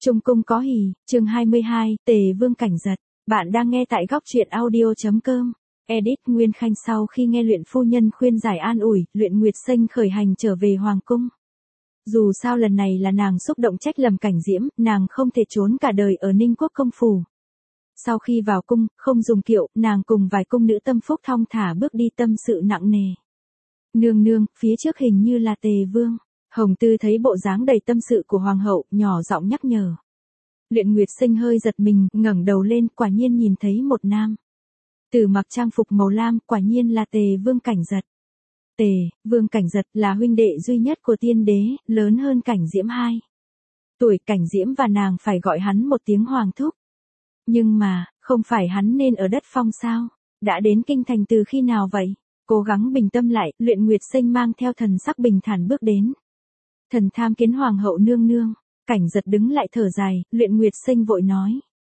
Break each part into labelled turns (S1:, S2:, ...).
S1: Trung cung có hỉ, chương 22, Tề Vương cảnh giật. Bạn đang nghe tại góc truyện audio.com. Edit Nguyên Khanh sau khi nghe Luyện phu nhân khuyên giải an ủi, Luyện Nguyệt Sinh khởi hành trở về Hoàng cung. Dù sao lần này là nàng xúc động trách lầm Cảnh Diễm, nàng không thể trốn cả đời ở Ninh Quốc công phủ. Sau khi vào cung, không dùng kiệu, nàng cùng vài cung nữ tâm phúc thong thả bước đi tâm sự nặng nề. Nương nương, phía trước hình như là Tề Vương. Hồng Tư thấy bộ dáng đầy tâm sự của Hoàng hậu, nhỏ giọng nhắc nhở. Luyện Nguyệt Sinh hơi giật mình, ngẩng đầu lên, quả nhiên nhìn thấy một nam tử mặc trang phục màu lam, quả nhiên là Tề Vương Cảnh Giật. Tề Vương Cảnh Giật là huynh đệ duy nhất của tiên đế, lớn hơn Cảnh Diễm 2 tuổi. Cảnh Diễm và nàng phải gọi hắn một tiếng Hoàng thúc. Nhưng mà, không phải hắn nên ở đất phong sao? Đã đến kinh thành từ khi nào vậy? Cố gắng bình tâm lại, Luyện Nguyệt Sinh mang theo thần sắc bình thản bước đến. Thần tham kiến Hoàng hậu nương nương. Cảnh Giật đứng lại thở dài, Luyện Nguyệt Sinh vội nói.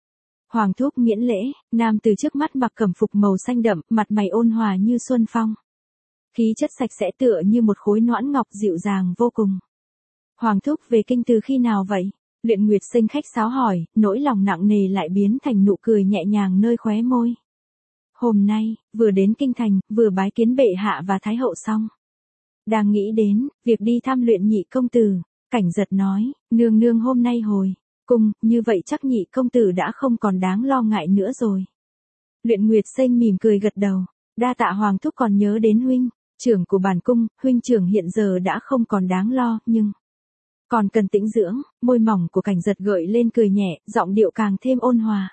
S1: Hoàng thúc miễn lễ. Nam từ trước mắt mặc cẩm phục màu xanh đậm, mặt mày ôn hòa như xuân phong. Khí chất sạch sẽ tựa như một khối noãn ngọc dịu dàng vô cùng. Hoàng thúc về kinh từ khi nào vậy? Luyện Nguyệt Sinh khách sáo hỏi, nỗi lòng nặng nề lại biến thành nụ cười nhẹ nhàng nơi khóe môi. Hôm nay, vừa đến kinh thành, vừa bái kiến bệ hạ và thái hậu xong. Đang nghĩ đến, việc đi thăm Luyện nhị công tử. Cảnh Giật nói, nương nương hôm nay hồi cung, như vậy chắc nhị công tử đã không còn đáng lo ngại nữa rồi. Luyện Nguyệt Sinh mỉm cười gật đầu, đa tạ Hoàng thúc còn nhớ đến huynh, trưởng của bản cung, huynh trưởng hiện giờ đã không còn đáng lo, nhưng còn cần tĩnh dưỡng. Môi mỏng của Cảnh Giật gợi lên cười nhẹ, giọng điệu càng thêm ôn hòa.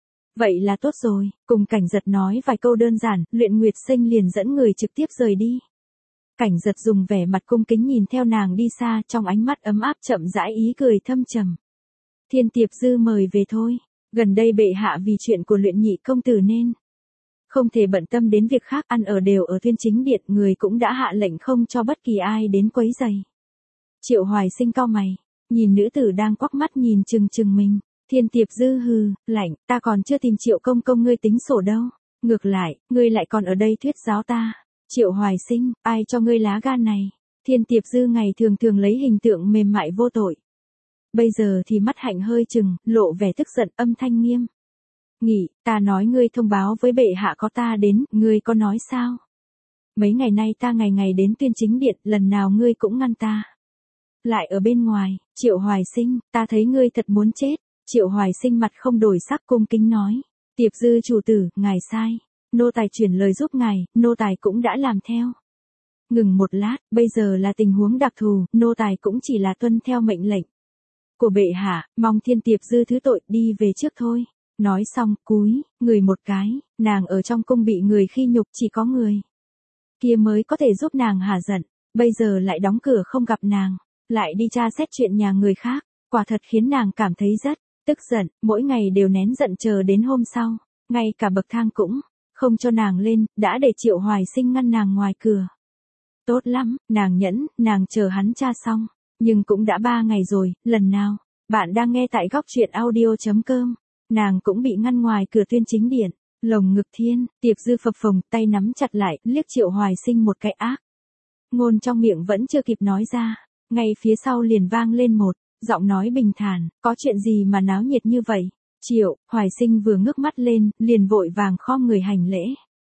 S1: Vậy là tốt rồi, cùng Cảnh Giật nói vài câu đơn giản, Luyện Nguyệt Sinh liền dẫn người trực tiếp rời đi. Cảnh Giật dùng vẻ mặt cung kính nhìn theo nàng đi xa, trong ánh mắt ấm áp chậm rãi ý cười thâm trầm. Thiên Tiệp Dư mời về thôi, gần đây bệ hạ vì chuyện của Luyện nhị công tử nên không thể bận tâm đến việc khác, ăn ở đều ở Tuyên Chính Điện, người cũng đã hạ lệnh không cho bất kỳ ai đến quấy rầy. Triệu Hoài Sinh cau mày, nhìn nữ tử đang quắc mắt nhìn chừng mình. Thiên Tiệp Dư hừ, lạnh, ta còn chưa tìm Triệu công công ngươi tính sổ đâu, ngược lại, ngươi lại còn ở đây thuyết giáo ta. Triệu Hoài Sinh, ai cho ngươi lá gan này? Thiên Tiệp Dư ngày thường lấy hình tượng mềm mại vô tội. Bây giờ thì mắt hạnh hơi chừng, lộ vẻ tức giận, âm thanh nghiêm. Nghị, ta nói ngươi thông báo với bệ hạ có ta đến, ngươi có nói sao? Mấy ngày nay ta ngày đến Tuyên Chính Điện, lần nào ngươi cũng ngăn ta. Lại ở bên ngoài, Triệu Hoài Sinh, ta thấy ngươi thật muốn chết. Triệu Hoài Sinh mặt không đổi sắc cung kính nói. Tiệp Dư chủ tử, ngài sai. Nô tài chuyển lời giúp ngài, nô tài cũng đã làm theo. Ngừng một lát, bây giờ là tình huống đặc thù, nô tài cũng chỉ là tuân theo mệnh lệnh của bệ hạ, mong Thiên Tiệp Dư thứ tội, đi về trước thôi. Nói xong, cúi người một cái, nàng ở trong cung bị người khi nhục, chỉ có người kia mới có thể giúp nàng hả giận, bây giờ lại đóng cửa không gặp nàng, lại đi tra xét chuyện nhà người khác, quả thật khiến nàng cảm thấy rất tức giận, mỗi ngày đều nén giận chờ đến hôm sau, ngay cả bậc thang cũng không cho nàng lên, đã để Triệu Hoài Sinh ngăn nàng ngoài cửa. Tốt lắm, nàng nhẫn, nàng chờ hắn tra xong, nhưng cũng đã 3 ngày rồi, lần nào, bạn đang nghe tại góc truyện audio.com, nàng cũng bị ngăn ngoài cửa Tuyên Chính Điện, lồng ngực Thiên Tiệp Dư phập phồng, tay nắm chặt lại, liếc Triệu Hoài Sinh một cái ác. Ngôn trong miệng vẫn chưa kịp nói ra, ngay phía sau liền vang lên một giọng nói bình thản, có chuyện gì mà náo nhiệt như vậy? Triệu Hoài Sinh vừa ngước mắt lên, liền vội vàng khom người hành lễ.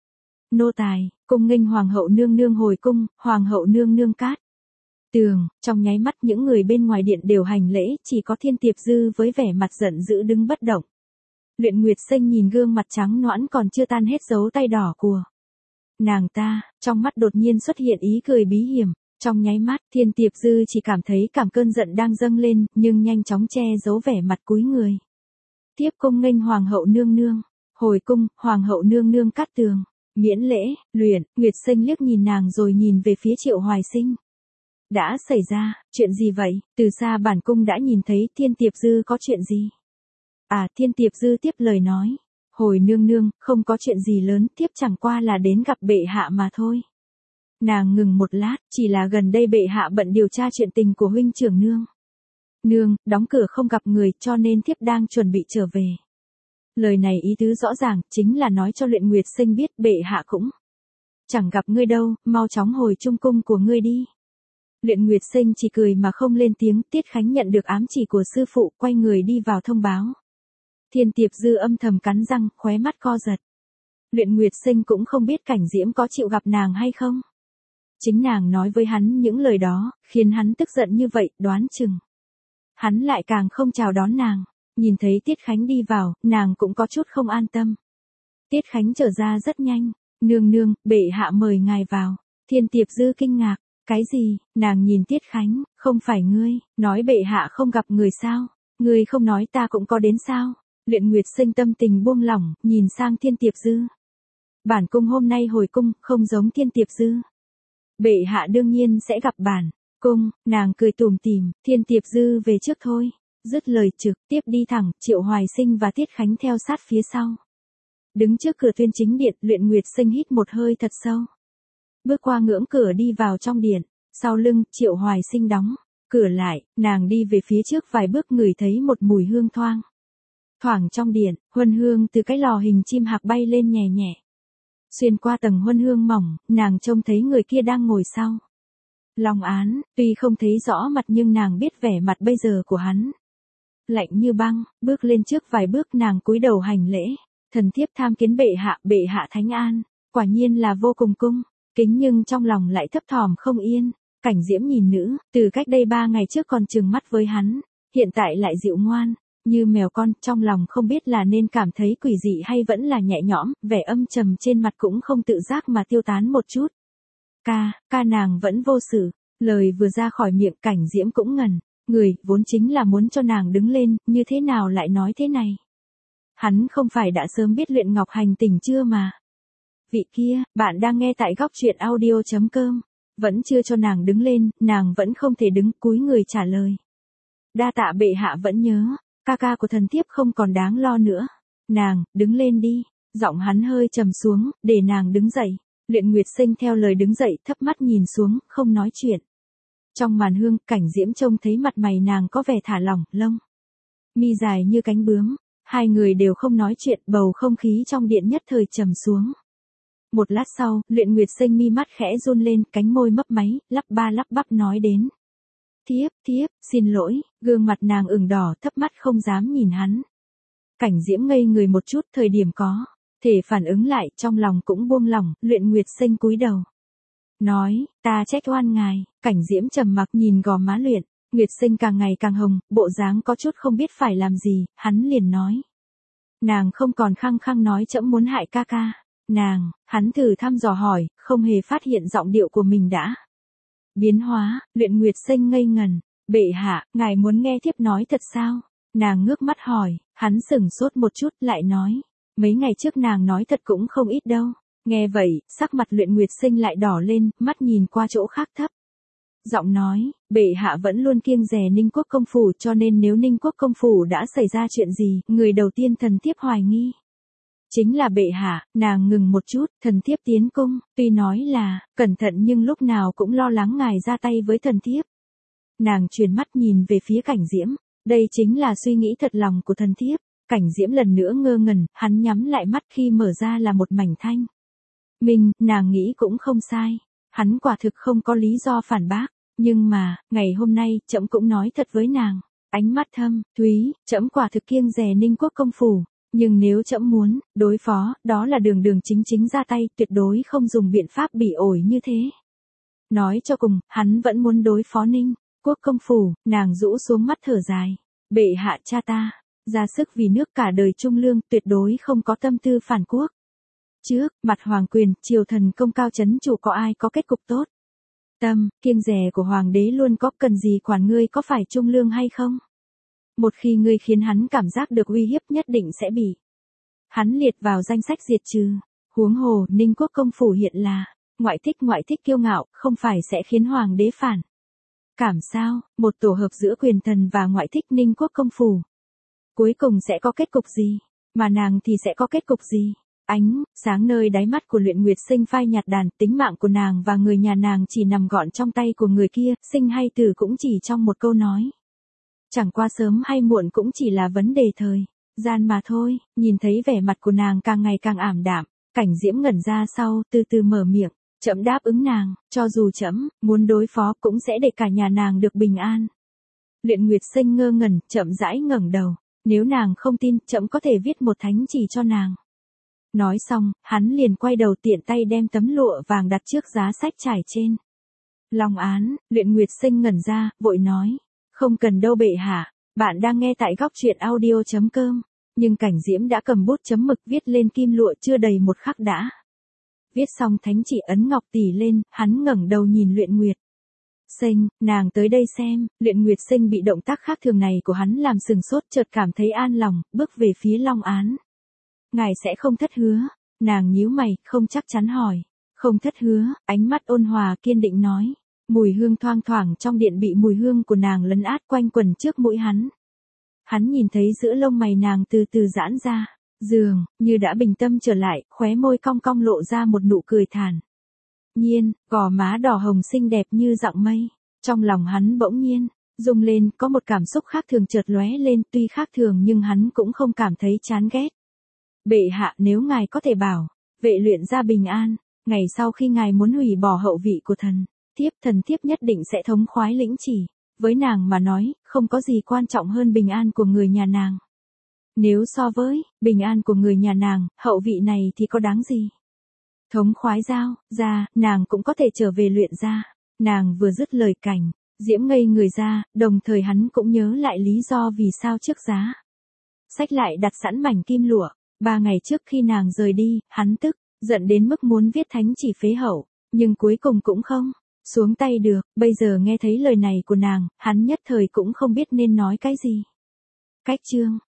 S1: Nô tài, cung nghênh Hoàng hậu nương nương hồi cung, Hoàng hậu nương nương cát tường. Trong nháy mắt những người bên ngoài điện đều hành lễ, chỉ có Thiên Tiệp Dư với vẻ mặt giận dữ đứng bất động. Luyện Nguyệt Sinh nhìn gương mặt trắng nõn còn chưa tan hết dấu tay đỏ của nàng ta, trong mắt đột nhiên xuất hiện ý cười bí hiểm. Trong nháy mắt, Thiên Tiệp Dư chỉ cảm thấy cảm cơn giận đang dâng lên, nhưng nhanh chóng che giấu vẻ mặt cúi người. Tiếp cung nghênh Hoàng hậu nương nương, hồi cung, Hoàng hậu nương nương cát tường, miễn lễ. Luyện Nguyệt Sinh liếc nhìn nàng rồi nhìn về phía Triệu Hoài Sinh. Đã xảy ra chuyện gì vậy? Từ xa bản cung đã nhìn thấy Thiên Tiệp Dư có chuyện gì? À, Thiên Tiệp Dư tiếp lời nói. Hồi nương nương, không có chuyện gì lớn, tiếp chẳng qua là đến gặp bệ hạ mà thôi. Nàng ngừng một lát, chỉ là gần đây bệ hạ bận điều tra chuyện tình của huynh trưởng nương. Nương, đóng cửa không gặp người, cho nên thiếp đang chuẩn bị trở về. Lời này ý tứ rõ ràng, chính là nói cho Luyện Nguyệt Sinh biết bệ hạ cũng chẳng gặp ngươi đâu, mau chóng hồi trung cung của ngươi đi. Luyện Nguyệt Sinh chỉ cười mà không lên tiếng. Tiết Khánh nhận được ám chỉ của sư phụ, quay người đi vào thông báo. Thiên Tiệp Dư âm thầm cắn răng, khóe mắt co giật. Luyện Nguyệt Sinh cũng không biết Cảnh Diễm có chịu gặp nàng hay không. Chính nàng nói với hắn những lời đó, khiến hắn tức giận như vậy, đoán chừng. Hắn lại càng không chào đón nàng. Nhìn thấy Tiết Khánh đi vào, nàng cũng có chút không an tâm. Tiết Khánh trở ra rất nhanh. Nương nương, bệ hạ mời ngài vào. Thiên Tiệp Dư kinh ngạc. Cái gì? Nàng nhìn Tiết Khánh, không phải ngươi, nói bệ hạ không gặp người sao? Ngươi không nói ta cũng có đến sao? Luyện Nguyệt Sinh tâm tình buông lỏng, nhìn sang Thiên Tiệp Dư. Bản cung hôm nay hồi cung, không giống Thiên Tiệp Dư. Bệ hạ đương nhiên sẽ gặp bản cung. Nàng cười tủm tỉm. Thiên Tiệp Dư về trước thôi. Dứt lời trực tiếp đi thẳng. Triệu Hoài Sinh và Tiết Khánh theo sát phía sau. Đứng trước cửa Tuyên Chính Điện, Luyện Nguyệt Sinh hít một hơi thật sâu. Bước qua ngưỡng cửa đi vào trong điện. Sau lưng, Triệu Hoài Sinh đóng cửa lại. Nàng đi về phía trước vài bước, ngửi thấy một mùi hương thoang thoảng trong điện. Huân hương từ cái lò hình chim hạc bay lên nhẹ nhẹ. Xuyên qua tầng huân hương mỏng, nàng trông thấy người kia đang ngồi sau long án. Tuy không thấy rõ mặt nhưng nàng biết vẻ mặt bây giờ của hắn lạnh như băng. Bước lên trước vài bước, nàng cúi đầu hành lễ. Thần thiếp tham kiến bệ hạ thánh an. Quả nhiên là vô cùng cung kính, nhưng trong lòng lại thấp thỏm không yên. Cảnh Diễm nhìn nữ, từ cách đây 3 ngày trước còn trừng mắt với hắn, hiện tại lại dịu ngoan như mèo con. Trong lòng không biết là nên cảm thấy quỷ dị hay vẫn là nhẹ nhõm. Vẻ âm trầm trên mặt cũng không tự giác mà tiêu tán một chút. Ca nàng vẫn vô sự. Lời vừa ra khỏi miệng, Cảnh Diễm cũng ngẩn người. Vốn chính là muốn cho nàng đứng lên, như thế nào lại nói thế này? Hắn không phải đã sớm biết Luyện Ngọc Hành tình chưa mà. Vị kia, bạn đang nghe tại góc truyện audio.com. Vẫn chưa cho nàng đứng lên, nàng vẫn không thể đứng, cúi người trả lời. Đa tạ bệ hạ vẫn nhớ, ca của thần thiếp không còn đáng lo nữa. Nàng, đứng lên đi. Giọng hắn hơi trầm xuống, để nàng đứng dậy. Luyện Nguyệt Sinh theo lời đứng dậy, thấp mắt nhìn xuống, không nói chuyện. Trong màn hương, Cảnh Diễm trông thấy mặt mày nàng có vẻ thả lỏng, lông mi dài như cánh bướm. Hai người đều không nói chuyện, bầu không khí trong điện nhất thời trầm xuống. Một lát sau, Luyện Nguyệt Sinh mi mắt khẽ run lên, cánh môi mấp máy, lắp bắp nói đến. Thiếp, xin lỗi. Gương mặt nàng ửng đỏ, thấp mắt không dám nhìn hắn. Cảnh Diễm ngây người một chút, thời điểm có thể phản ứng lại, trong lòng cũng buông lỏng. Luyện Nguyệt Sinh cúi đầu nói, ta trách oan ngài. Cảnh Diễm trầm mặc nhìn gò má Luyện Nguyệt Sinh càng ngày càng hồng, bộ dáng có chút không biết phải làm gì. Hắn liền nói, nàng không còn khăng khăng nói trẫm muốn hại ca. Hắn thử thăm dò hỏi, không hề phát hiện giọng điệu của mình đã biến hóa. Luyện Nguyệt Sinh ngây ngần. Bệ hạ, ngài muốn nghe thiếp nói thật sao? Nàng ngước mắt hỏi. Hắn sửng sốt một chút, lại nói, mấy ngày trước nàng nói thật cũng không ít đâu. Nghe vậy, sắc mặt Luyện Nguyệt Sinh lại đỏ lên, mắt nhìn qua chỗ khác thấp giọng nói, bệ hạ vẫn luôn kiêng dè Ninh Quốc công phủ, cho nên nếu Ninh Quốc công phủ đã xảy ra chuyện gì, người đầu tiên thần thiếp hoài nghi chính là bệ hạ. Nàng ngừng một chút. Thần thiếp tiến cung, tuy nói là cẩn thận nhưng lúc nào cũng lo lắng ngài ra tay với thần thiếp. Nàng chuyển mắt nhìn về phía Cảnh Diễm. Đây chính là suy nghĩ thật lòng của thần thiếp. Cảnh Diễm lần nữa ngơ ngẩn, hắn nhắm lại mắt, khi mở ra là một mảnh thanh nàng nghĩ cũng không sai. Hắn quả thực không có lý do phản bác. Nhưng mà, ngày hôm nay, trẫm cũng nói thật với nàng. Ánh mắt thâm thúy, trẫm quả thực kiêng dè Ninh Quốc công phủ. Nhưng nếu trẫm muốn đối phó, đó là đường chính ra tay, tuyệt đối không dùng biện pháp bỉ ổi như thế. Nói cho cùng, hắn vẫn muốn đối phó Ninh Quốc công phủ. Nàng rũ xuống mắt thở dài. Bệ hạ cha ta, ra sức vì nước cả đời trung lương, tuyệt đối không có tâm tư phản quốc. Trước mặt hoàng quyền, triều thần công cao chấn chủ, có ai có kết cục tốt? Tâm kiêng dè của hoàng đế luôn có, cần gì quản ngươi có phải trung lương hay không? Một khi ngươi khiến hắn cảm giác được uy hiếp, nhất định sẽ bị hắn liệt vào danh sách diệt trừ. Huống hồ, Ninh Quốc công phủ hiện là ngoại thích kiêu ngạo, không phải sẽ khiến hoàng đế phản cảm sao? Một tổ hợp giữa quyền thần và ngoại thích Ninh Quốc công phủ, cuối cùng sẽ có kết cục gì? Mà nàng thì sẽ có kết cục gì? Ánh sáng nơi đáy mắt của Luyện Nguyệt Sinh phai nhạt đàn. Tính mạng của nàng và người nhà nàng chỉ nằm gọn trong tay của người kia, sinh hay tử cũng chỉ trong một câu nói. Chẳng qua sớm hay muộn cũng chỉ là vấn đề thời gian mà thôi. Nhìn thấy vẻ mặt của nàng càng ngày càng ảm đạm, Cảnh Diễm ngẩn ra sau, từ từ mở miệng, Trẫm đáp ứng nàng, cho dù trẫm muốn đối phó cũng sẽ để cả nhà nàng được bình an. Luyện Nguyệt Sinh ngơ ngẩn, chậm rãi ngẩng đầu. Nếu nàng không tin, trẫm có thể viết một thánh chỉ cho nàng. Nói xong, hắn liền quay đầu tiện tay đem tấm lụa vàng đặt trước giá sách trải trên. Long án, Luyện Nguyệt Sinh ngẩn ra, vội nói. Không cần đâu bệ hạ, bạn đang nghe tại góc truyện audio.com. Nhưng Cảnh Diễm đã cầm bút chấm mực viết lên kim lụa chưa đầy một khắc đã. Viết xong thánh chỉ ấn ngọc tỷ lên, hắn ngẩng đầu nhìn Luyện Nguyệt Sinh, nàng tới đây xem. Luyện Nguyệt Sinh bị động tác khác thường này của hắn làm sừng sốt, chợt cảm thấy an lòng, bước về phía long án. Ngài sẽ không thất hứa. Nàng nhíu mày, không chắc chắn hỏi. Không thất hứa, ánh mắt ôn hòa kiên định nói. Mùi hương thoang thoảng trong điện bị mùi hương của nàng lấn át quanh quẩn trước mũi hắn. Hắn nhìn thấy giữa lông mày nàng từ từ giãn ra. Dường như đã bình tâm trở lại, khóe môi cong cong lộ ra một nụ cười thản nhiên, gò má đỏ hồng xinh đẹp như dặng mây. Trong lòng hắn bỗng nhiên rung lên, có một cảm xúc khác thường chợt lóe lên, tuy khác thường nhưng hắn cũng không cảm thấy chán ghét. Bệ hạ, nếu ngài có thể bảo vệ luyện gia bình an, ngày sau khi ngài muốn hủy bỏ hậu vị của thần thiếp nhất định sẽ thống khoái lĩnh chỉ. Với nàng mà nói, không có gì quan trọng hơn bình an của người nhà nàng. Nếu so với bình an của người nhà nàng, hậu vị này thì có đáng gì? Thống khoái giao ra, nàng cũng có thể trở về luyện gia. Nàng vừa dứt lời Cảnh Diễm ngây người ra, đồng thời hắn cũng nhớ lại lý do vì sao trước giá sách lại đặt sẵn mảnh kim lụa. 3 ngày trước khi nàng rời đi, hắn tức giận đến mức muốn viết thánh chỉ phế hậu, nhưng cuối cùng cũng không xuống tay được. Bây giờ nghe thấy lời này của nàng, hắn nhất thời cũng không biết nên nói cái gì. Cách chương